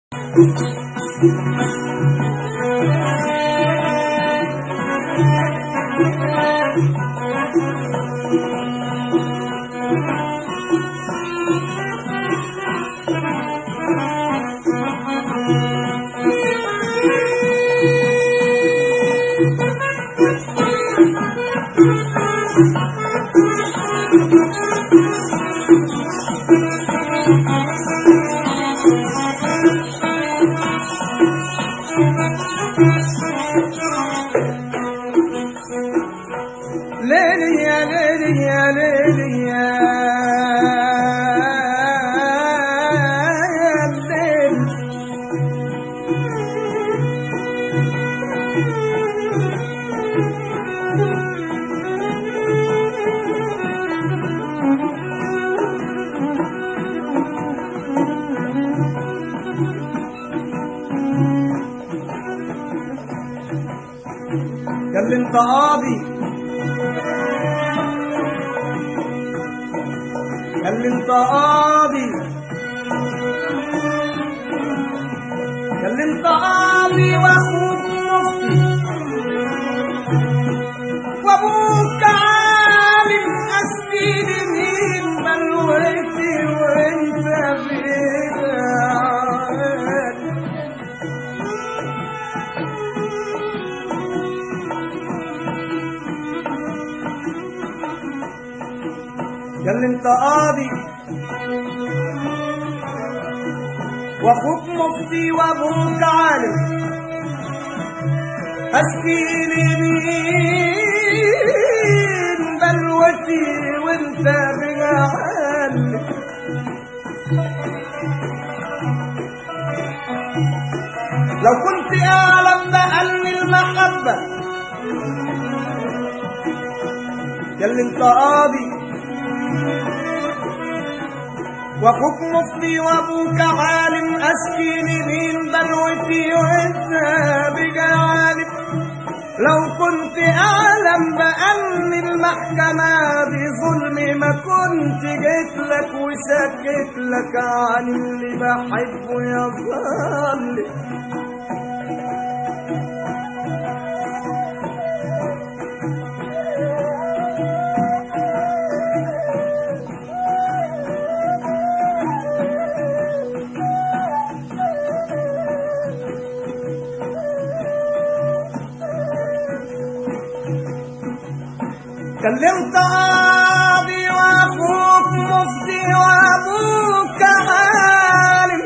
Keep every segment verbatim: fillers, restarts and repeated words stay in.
ليلي يا ليلي يا ليلي يا الليل يا اللي انت قاضي يا اللي انت قاضي يا اللي انت قاضي واخوك مفتي وابوك عالم اسبيل مين بلوتي وانت بعيد يا اللي انت قاضي واخوك مفتي وابوك عالم اشكي لمين بلوتي وانت بقى عالم لو كنت اعلم بان المحبه يا اللي انت قاضي واخوك مفتي وابوك عالم اشكي لمين بلوتي وانت بقى عالم لو كنت اعلم بان المحكمه بظلم ما كنت جيت لك وشكيت لك عن اللي بحبه يا ظالم كلمت قاضي واخوك مفتي وابوك عالم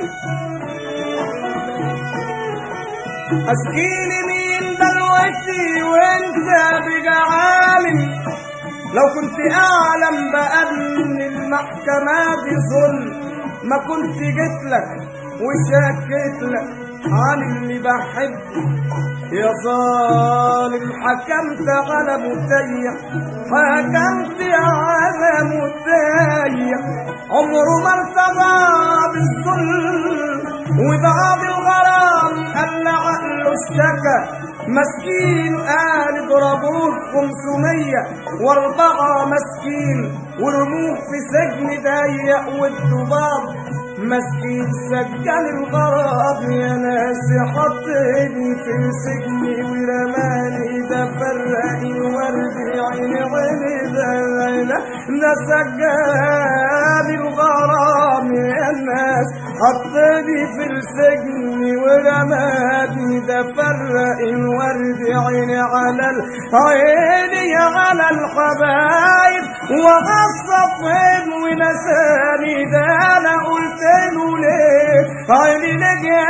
اشكي لمين بلوتي وانت بقى عالم لو كنت اعلم بان المحكمه بظلم ما كنت جيت لك وشكيت لك عن اللي بحبه يا ظالم حكمت على متيح حكمت على متيح عمره ما ارتضى بالظلم وبعض الغرام قال عقله اشتكى مسكين قال اضربوه خمسمية واربعة مسكين ورموه في سجن ضيق والضباب مسكين سجن الغراب يا ناس حطني في السجن ورماني ده فرق الورد عيني عيني ده ده سجن الغرام يا ناس حطني في السجن ورماني ده فرق الورد عيني على العيني على الحبايب وغصب ونساني ده انا قلت له ليه عيني لك يا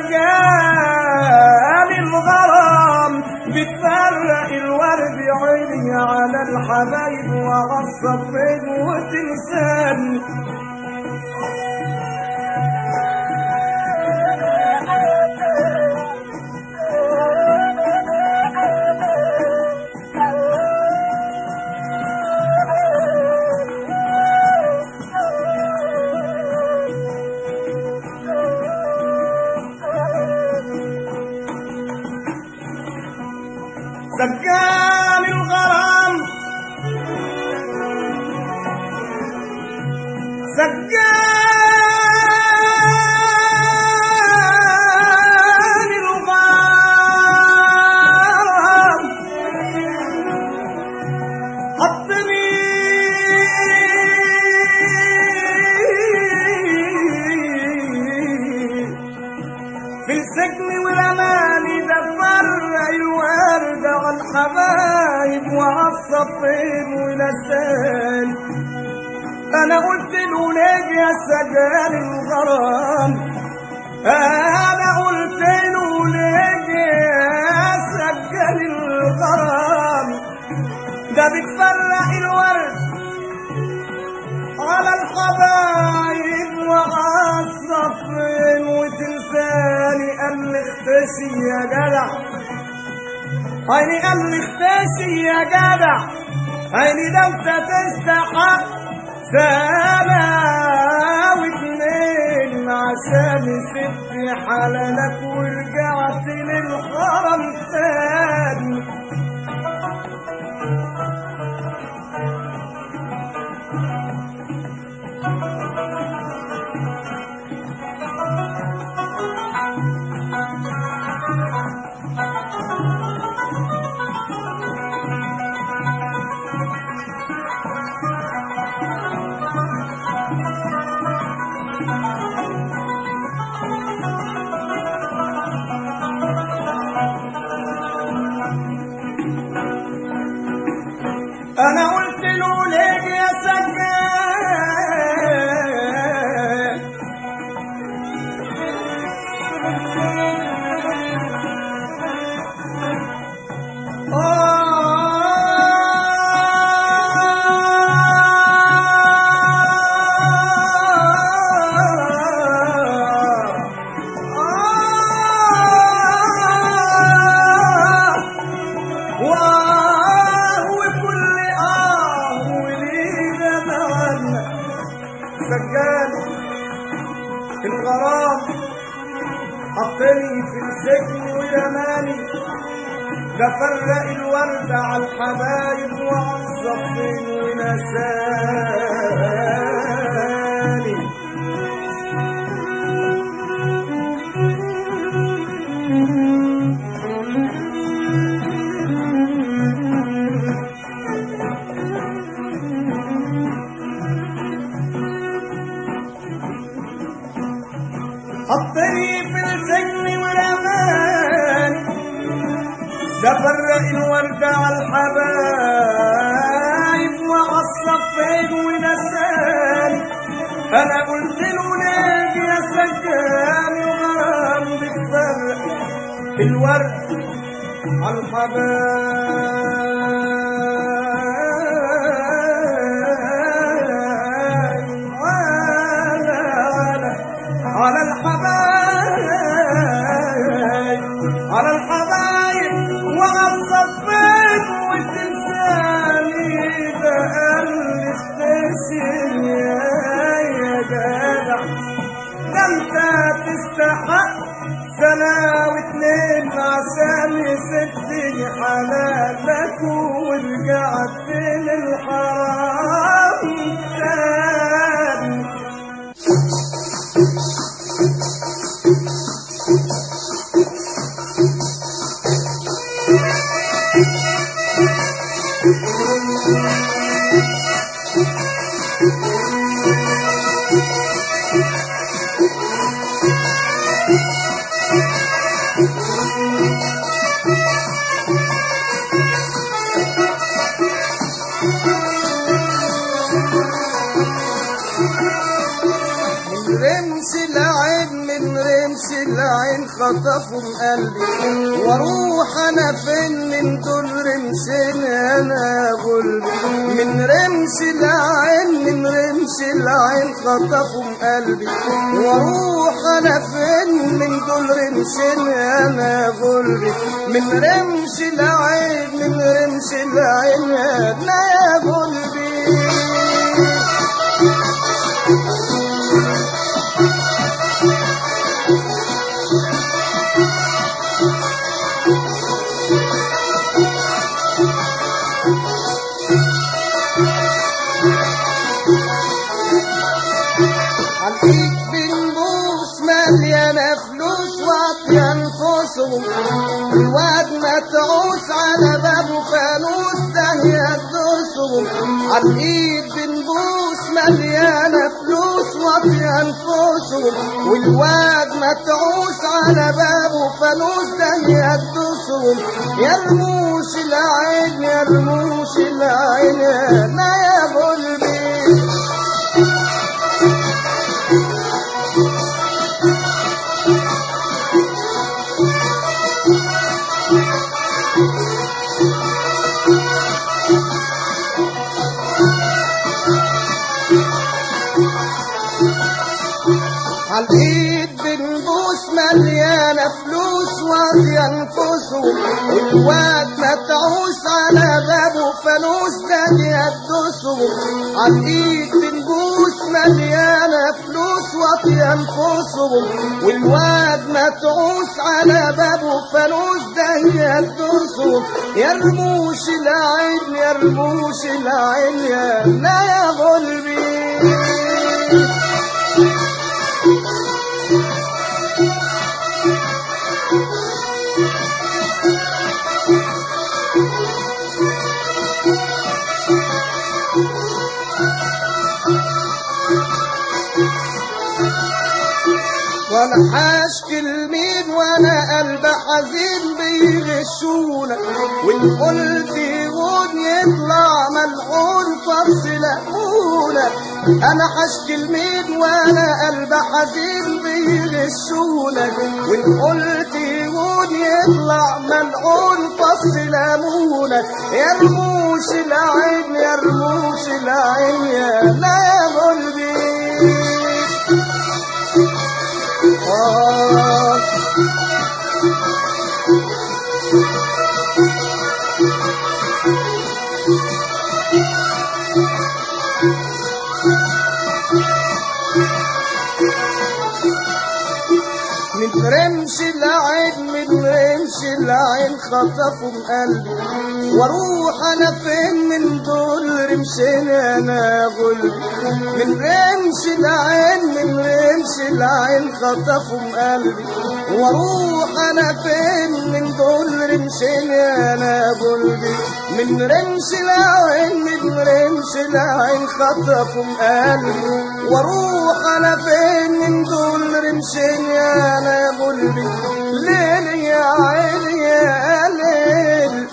سجان الغرام بتفرق الورد عيني على الحبايب وغصب وتنساني سجان الغرام سجان في السجن ورماني ده فرق الورد على الحبايب وعلى الصفين ونساني. انا قلت له ليه يا سجان الغرام، انا قلت له ليه يا سجان الغرام، ده بتفرق الورد على الحبايب وعلى الصفين وتنساني. قال لي اختشي يا جدع، عيني قال لي اختشي يا جدع، عيني ده انت تستحق سنة واتنين عشان سبت حلالك ورجعت للحرم تاني. انا قلت له ليه يا سجان، سجان الغرام حطني في السجن ورماني، ده فرق الورد على الحبايب وعلى الصفين ونساني. حطني في السجن ورماني، ده فرق الورد على الحبايب وعلى الصفين ونساني. انا قلت له ليه يا سجان الغرام بتفرق الورد على الحبايب على الحبايب على الحبايب وعلى الصفين وتنساني. ده قال لي اختشي يا جدع، ده انت تستحق سنة واتنين عشان سبتني حلالك ورجعت للحرام تاني. رمش العين من رمش العين خطفوا من قلبي، واروح انا فين من دول رمشين انا غلبي. من رمش العين من رمش العين خطفوا من قلبي، واروح انا فين من دول رمشين انا غلبي. من رمش العين من رمش العين انا غلبي. عالإيد بنبوس مليانة فلوس واطية نفوسهم، الواد ما تعوس على بابه فانوس ده يدوسه. ينفسهم عالإيد بنبوس مليانة فلوس واطية أنفسهم والواد متعوس على بابه فانوس ده يدسهم يا رموش العين يا رموش العين يا يا قلبي عالإيد بنبوس مليانة فلوس واطية أنفسهم والواد متعوس على بابه فانوس ده يدسهم عالإيد بنبوس مليانة فلوس واطية أنفسهم والواد متعوس على بابه فانوس ده يدسهم يا رموش العين يا رموش العين يا لا يا قلبي وانا حاشكي لمين وانا قلبي حزين بيغشونا وان قلت يغون يطلع ملعون فصلهونا انا حاشكي لمين وانا قلبي حزين بيغشونا وان قلت يغون يطلع ملعون فصلهونا يا رموش العين يا رموش العين يا لا يا قلبي آه من رمش العين من رمش العين خطفوا من قلبي واروح انا فين من دول رمشين انا قلبي من رمش العين من رمش العين خطفوا من قلبي واروح انا فين من دول رمشين انا قلبي من رمش العين من رمش العين خطفوا من قلبي واروح انا فين من دول رمشين انا يا قلبي ليل يا عيني يا ليل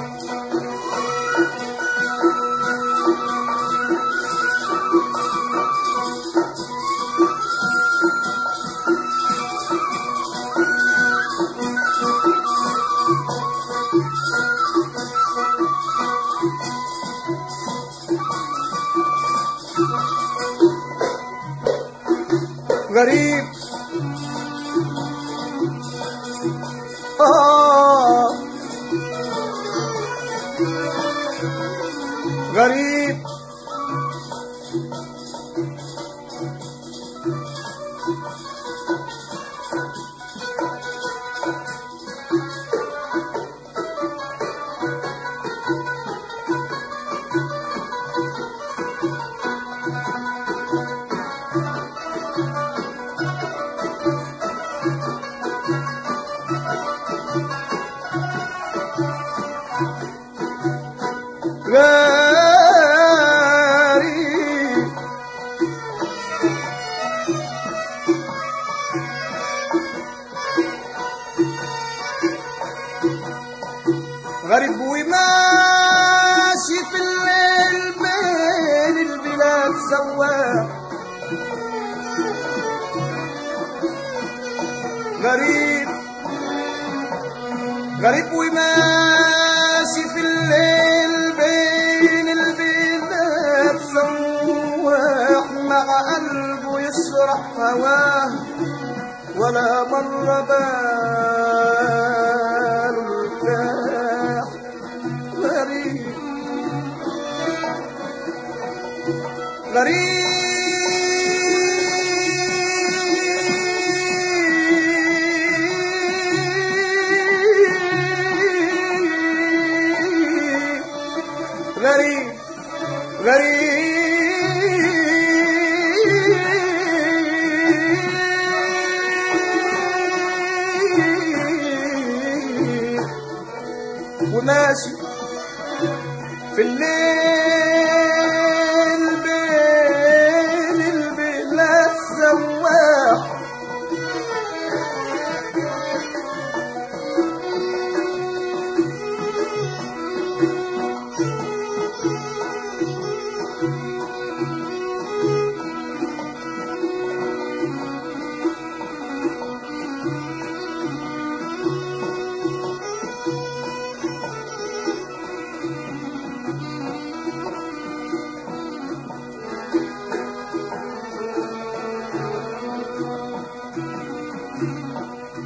غريب آه غريب غريب وماشي في الليل بين البلاد سواق غريب غريب وماشي في الليل بين البلاد سواق مع قلبه يشرح هواه ولا مرة بال ارتاح غريب غريب غريب غريب وماشي في الليل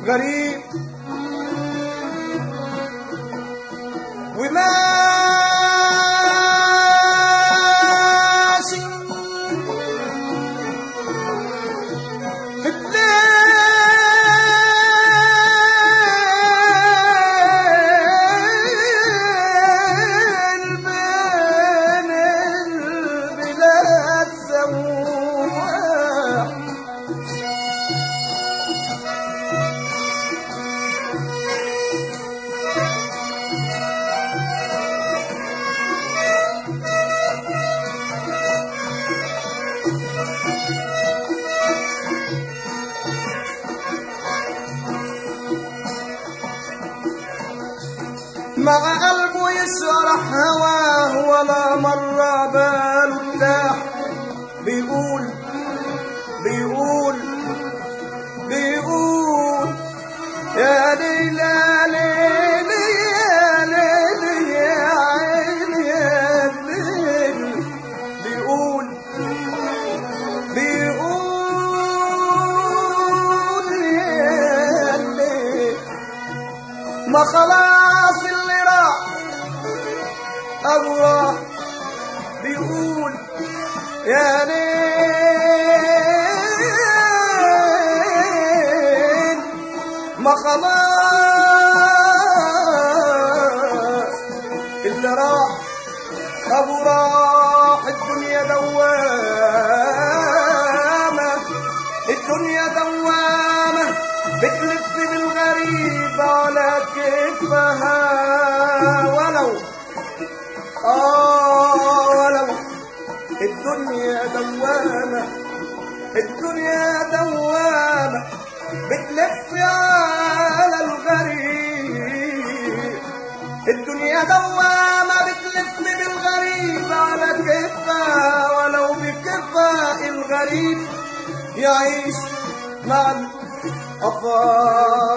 غريب وماشي في الليل بين البلاد سواح مع قلبه يشرح هواه ولا مرة باله ارتاح بيقول بيقول بيقول يا ليل يا ليل يا ليل يا عين يا ليل بيقول بيقول يا ليل ما خلاص اللي راح أبو راح بيقول يا ليل ما خلاص اللي راح أبو راح الدنيا دوامة الدنيا دوامة بتلف بالغريب على كتفها ولو آه ولو الدنيا دوامة الدنيا دوامة بتلف على الغريب الدنيا دوامة بتلف بالغريب على كتفها ولو بكفاء الغريب يعيش مع الأفاق